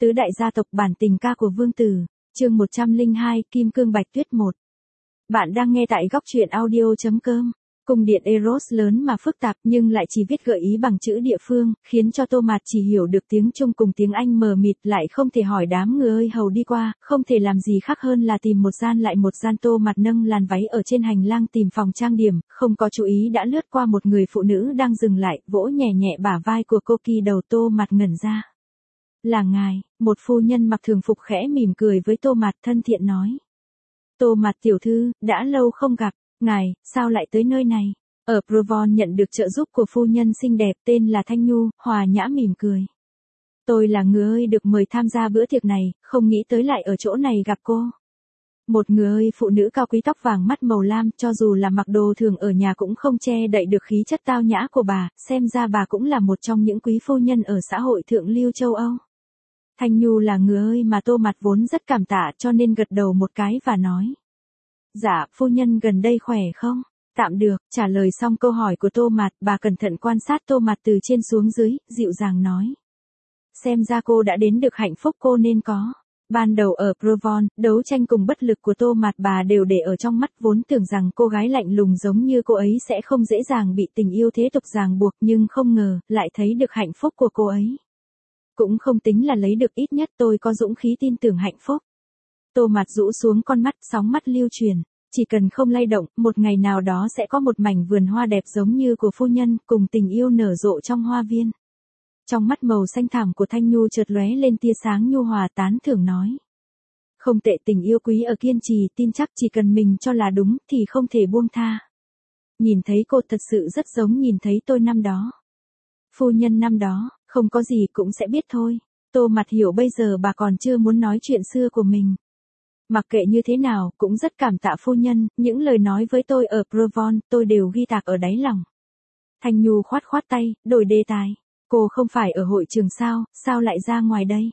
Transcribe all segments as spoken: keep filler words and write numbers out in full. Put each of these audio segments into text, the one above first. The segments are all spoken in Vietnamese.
Tứ đại gia tộc bản tình ca của Vương Tử, chương một trăm lẻ hai, Kim Cương Bạch Tuyết một. Bạn đang nghe tại góc truyện audio chấm com. Cung điện Eros lớn mà phức tạp nhưng lại chỉ viết gợi ý bằng chữ địa phương, khiến cho Tô Mạt chỉ hiểu được tiếng Trung cùng tiếng Anh mờ mịt, lại không thể hỏi đám người ơi hầu đi qua, không thể làm gì khác hơn là tìm một gian lại một gian. Tô Mạt nâng làn váy ở trên hành lang tìm phòng trang điểm, không có chú ý đã lướt qua một người phụ nữ đang dừng lại, vỗ nhẹ nhẹ bả vai của cô kỳ. Đầu Tô Mạt ngẩn ra. Là ngài, một phu nhân mặc thường phục khẽ mỉm cười với Tô Mạt, thân thiện nói. Tô Mạt tiểu thư, đã lâu không gặp, ngài, sao lại tới nơi này? Ở Provence nhận được trợ giúp của phu nhân xinh đẹp tên là Thanh Nhu, hòa nhã mỉm cười. Tôi là người ơi được mời tham gia bữa tiệc này, không nghĩ tới lại ở chỗ này gặp cô. Một người ơi phụ nữ cao quý tóc vàng mắt màu lam, cho dù là mặc đồ thường ở nhà cũng không che đậy được khí chất tao nhã của bà, xem ra bà cũng là một trong những quý phu nhân ở xã hội thượng lưu châu Âu. Thanh Nhu là người ơi mà Tô Mạt vốn rất cảm tạ cho nên gật đầu một cái và nói. Dạ, phu nhân gần đây khỏe không? Tạm được, trả lời xong câu hỏi của Tô Mạt, bà cẩn thận quan sát Tô Mạt từ trên xuống dưới, dịu dàng nói. Xem ra cô đã đến được hạnh phúc cô nên có. Ban đầu ở Provence, đấu tranh cùng bất lực của Tô Mạt bà đều để ở trong mắt, vốn tưởng rằng cô gái lạnh lùng giống như cô ấy sẽ không dễ dàng bị tình yêu thế tục ràng buộc, nhưng không ngờ, lại thấy được hạnh phúc của cô ấy. Cũng không tính là lấy được, ít nhất tôi có dũng khí tin tưởng hạnh phúc. Tô Mạt rũ xuống con mắt, sóng mắt lưu truyền. Chỉ cần không lay động, một ngày nào đó sẽ có một mảnh vườn hoa đẹp giống như của phu nhân, cùng tình yêu nở rộ trong hoa viên. Trong mắt màu xanh thẳm của Thanh Nhu chợt lóe lên tia sáng nhu hòa, tán thưởng nói. Không tệ, tình yêu quý ở kiên trì, tin chắc chỉ cần mình cho là đúng thì không thể buông tha. Nhìn thấy cô thật sự rất giống nhìn thấy tôi năm đó. Phu nhân năm đó, không có gì cũng sẽ biết thôi. Tô Mạt hiểu bây giờ bà còn chưa muốn nói chuyện xưa của mình. Mặc kệ như thế nào, cũng rất cảm tạ phu nhân, những lời nói với tôi ở Provence, tôi đều ghi tạc ở đáy lòng. Thanh Nhu khoát khoát tay, đổi đề tài. Cô không phải ở hội trường sao, sao lại ra ngoài đây?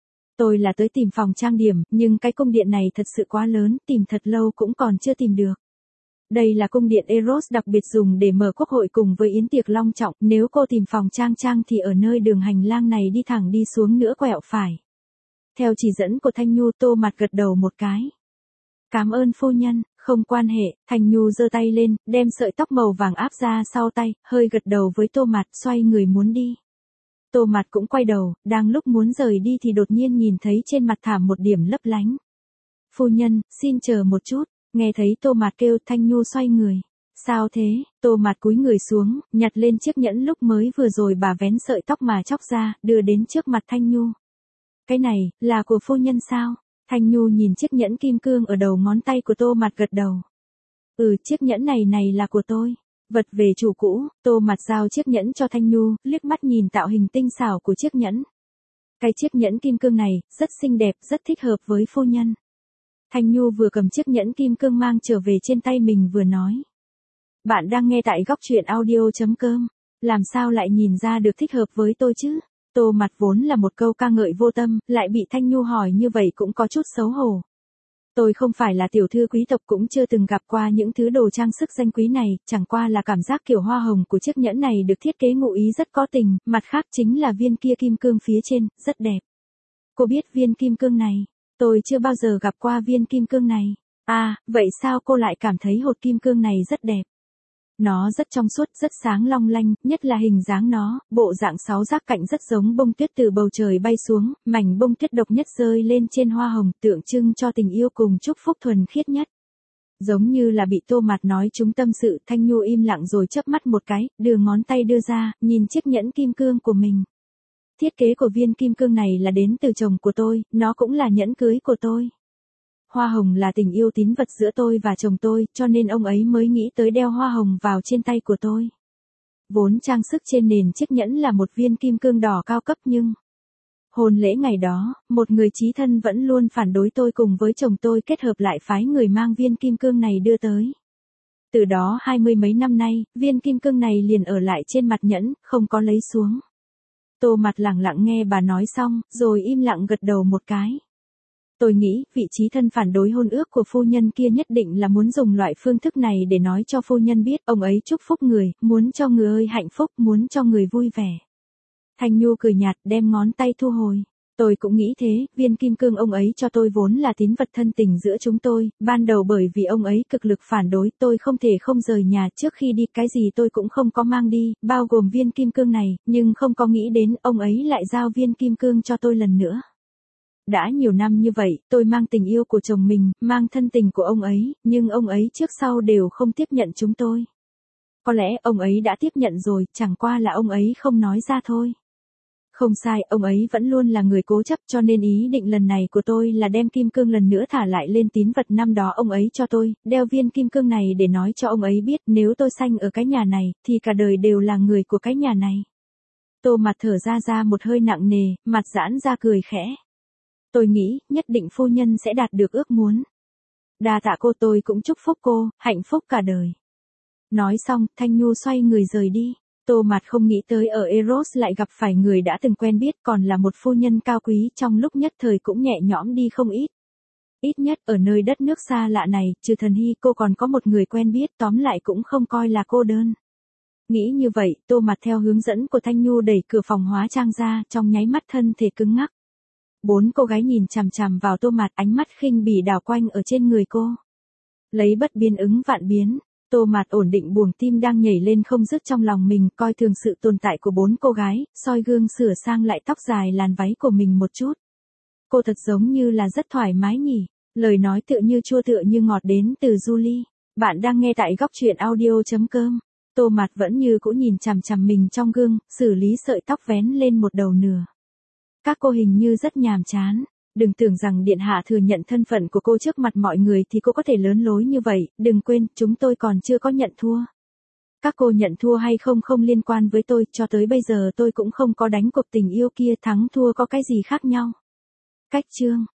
Tôi là tới tìm phòng trang điểm, nhưng cái cung điện này thật sự quá lớn, tìm thật lâu cũng còn chưa tìm được. Đây là cung điện Eros đặc biệt dùng để mở quốc hội cùng với yến tiệc long trọng, nếu cô tìm phòng trang trang thì ở nơi đường hành lang này đi thẳng đi xuống nữa quẹo phải. Theo chỉ dẫn của Thanh Nhu, Tô Mạt gật đầu một cái. Cảm ơn phu nhân, không quan hệ. Thanh Nhu giơ tay lên, đem sợi tóc màu vàng áp ra sau tay, hơi gật đầu với Tô Mạt, xoay người muốn đi. Tô Mạt cũng quay đầu, đang lúc muốn rời đi thì đột nhiên nhìn thấy trên mặt thảm một điểm lấp lánh. Phu nhân, xin chờ một chút. Nghe thấy Tô Mạt kêu, Thanh Nhu xoay người. Sao thế? Tô Mạt cúi người xuống, nhặt lên chiếc nhẫn lúc mới vừa rồi bà vén sợi tóc mà chóc ra, đưa đến trước mặt Thanh Nhu. Cái này, là của phu nhân sao? Thanh Nhu nhìn chiếc nhẫn kim cương ở đầu ngón tay của Tô Mạt gật đầu. Ừ, chiếc nhẫn này này là của tôi. Vật về chủ cũ. Tô Mạt giao chiếc nhẫn cho Thanh Nhu, liếc mắt nhìn tạo hình tinh xảo của chiếc nhẫn. Cái chiếc nhẫn kim cương này, rất xinh đẹp, rất thích hợp với phu nhân. Thanh Nhu vừa cầm chiếc nhẫn kim cương mang trở về trên tay mình vừa nói. Bạn đang nghe tại góc truyện audio chấm com. Làm sao lại nhìn ra được thích hợp với tôi chứ? Tô Mạt vốn là một câu ca ngợi vô tâm, lại bị Thanh Nhu hỏi như vậy cũng có chút xấu hổ. Tôi không phải là tiểu thư quý tộc, cũng chưa từng gặp qua những thứ đồ trang sức danh quý này, chẳng qua là cảm giác kiểu hoa hồng của chiếc nhẫn này được thiết kế ngụ ý rất có tình, mặt khác chính là viên kia kim cương phía trên, rất đẹp. Cô biết viên kim cương này? Tôi chưa bao giờ gặp qua viên kim cương này. À, vậy sao cô lại cảm thấy hột kim cương này rất đẹp? Nó rất trong suốt, rất sáng long lanh, nhất là hình dáng nó, bộ dạng sáu giác cạnh rất giống bông tuyết từ bầu trời bay xuống, mảnh bông tuyết độc nhất rơi lên trên hoa hồng, tượng trưng cho tình yêu cùng chúc phúc thuần khiết nhất. Giống như là bị Tô Mạt nói trúng tâm sự, Thanh Nhu im lặng rồi chớp mắt một cái, đưa ngón tay đưa ra, nhìn chiếc nhẫn kim cương của mình. Thiết kế của viên kim cương này là đến từ chồng của tôi, nó cũng là nhẫn cưới của tôi. Hoa hồng là tình yêu tín vật giữa tôi và chồng tôi, cho nên ông ấy mới nghĩ tới đeo hoa hồng vào trên tay của tôi. Vốn trang sức trên nền chiếc nhẫn là một viên kim cương đỏ cao cấp nhưng... Hôn lễ ngày đó, một người chí thân vẫn luôn phản đối tôi cùng với chồng tôi kết hợp lại phái người mang viên kim cương này đưa tới. Từ đó hai mươi mấy năm nay, viên kim cương này liền ở lại trên mặt nhẫn, không có lấy xuống. Tô Mạt lặng lặng nghe bà nói xong, rồi im lặng gật đầu một cái. Tôi nghĩ, vị trí thân phản đối hôn ước của phu nhân kia nhất định là muốn dùng loại phương thức này để nói cho phu nhân biết, ông ấy chúc phúc người, muốn cho người ơi hạnh phúc, muốn cho người vui vẻ. Thanh Nhu cười nhạt, đem ngón tay thu hồi. Tôi cũng nghĩ thế, viên kim cương ông ấy cho tôi vốn là tín vật thân tình giữa chúng tôi, ban đầu bởi vì ông ấy cực lực phản đối tôi không thể không rời nhà, trước khi đi cái gì tôi cũng không có mang đi, bao gồm viên kim cương này, nhưng không có nghĩ đến ông ấy lại giao viên kim cương cho tôi lần nữa. Đã nhiều năm như vậy, tôi mang tình yêu của chồng mình, mang thân tình của ông ấy, nhưng ông ấy trước sau đều không tiếp nhận chúng tôi. Có lẽ ông ấy đã tiếp nhận rồi, chẳng qua là ông ấy không nói ra thôi. Không sai, ông ấy vẫn luôn là người cố chấp, cho nên ý định lần này của tôi là đem kim cương lần nữa thả lại lên tín vật năm đó ông ấy cho tôi, đeo viên kim cương này để nói cho ông ấy biết nếu tôi sanh ở cái nhà này, thì cả đời đều là người của cái nhà này. Tô Mặt thở ra ra một hơi nặng nề, mặt giãn ra cười khẽ. Tôi nghĩ, nhất định phu nhân sẽ đạt được ước muốn. Đa tạ cô, tôi cũng chúc phúc cô, hạnh phúc cả đời. Nói xong, Thanh Nhu xoay người rời đi. Tô Mạt không nghĩ tới ở Eros lại gặp phải người đã từng quen biết, còn là một phu nhân cao quý, trong lúc nhất thời cũng nhẹ nhõm đi không ít. Ít nhất ở nơi đất nước xa lạ này, trừ Thần Hy cô còn có một người quen biết, tóm lại cũng không coi là cô đơn. Nghĩ như vậy, Tô Mạt theo hướng dẫn của Thanh Nhu đẩy cửa phòng hóa trang ra, trong nháy mắt thân thể cứng ngắc. Bốn cô gái nhìn chằm chằm vào Tô Mạt, ánh mắt khinh bỉ đảo quanh ở trên người cô. Lấy bất biến ứng vạn biến. Tô Mạt ổn định buồng tim đang nhảy lên không dứt trong lòng mình, coi thường sự tồn tại của bốn cô gái, soi gương sửa sang lại tóc dài làn váy của mình một chút. Cô thật giống như là rất thoải mái nhỉ, lời nói tựa như chua tựa như ngọt đến từ Julie. Bạn đang nghe tại góc truyện audio chấm com. Tô Mạt vẫn như cũ nhìn chằm chằm mình trong gương, xử lý sợi tóc vén lên một đầu nửa. Các cô hình như rất nhàm chán. Đừng tưởng rằng điện hạ thừa nhận thân phận của cô trước mặt mọi người thì cô có thể lớn lối như vậy, đừng quên, chúng tôi còn chưa có nhận thua. Các cô nhận thua hay không không liên quan với tôi, cho tới bây giờ tôi cũng không có đánh cuộc tình yêu kia, thắng thua có cái gì khác nhau. Cách chương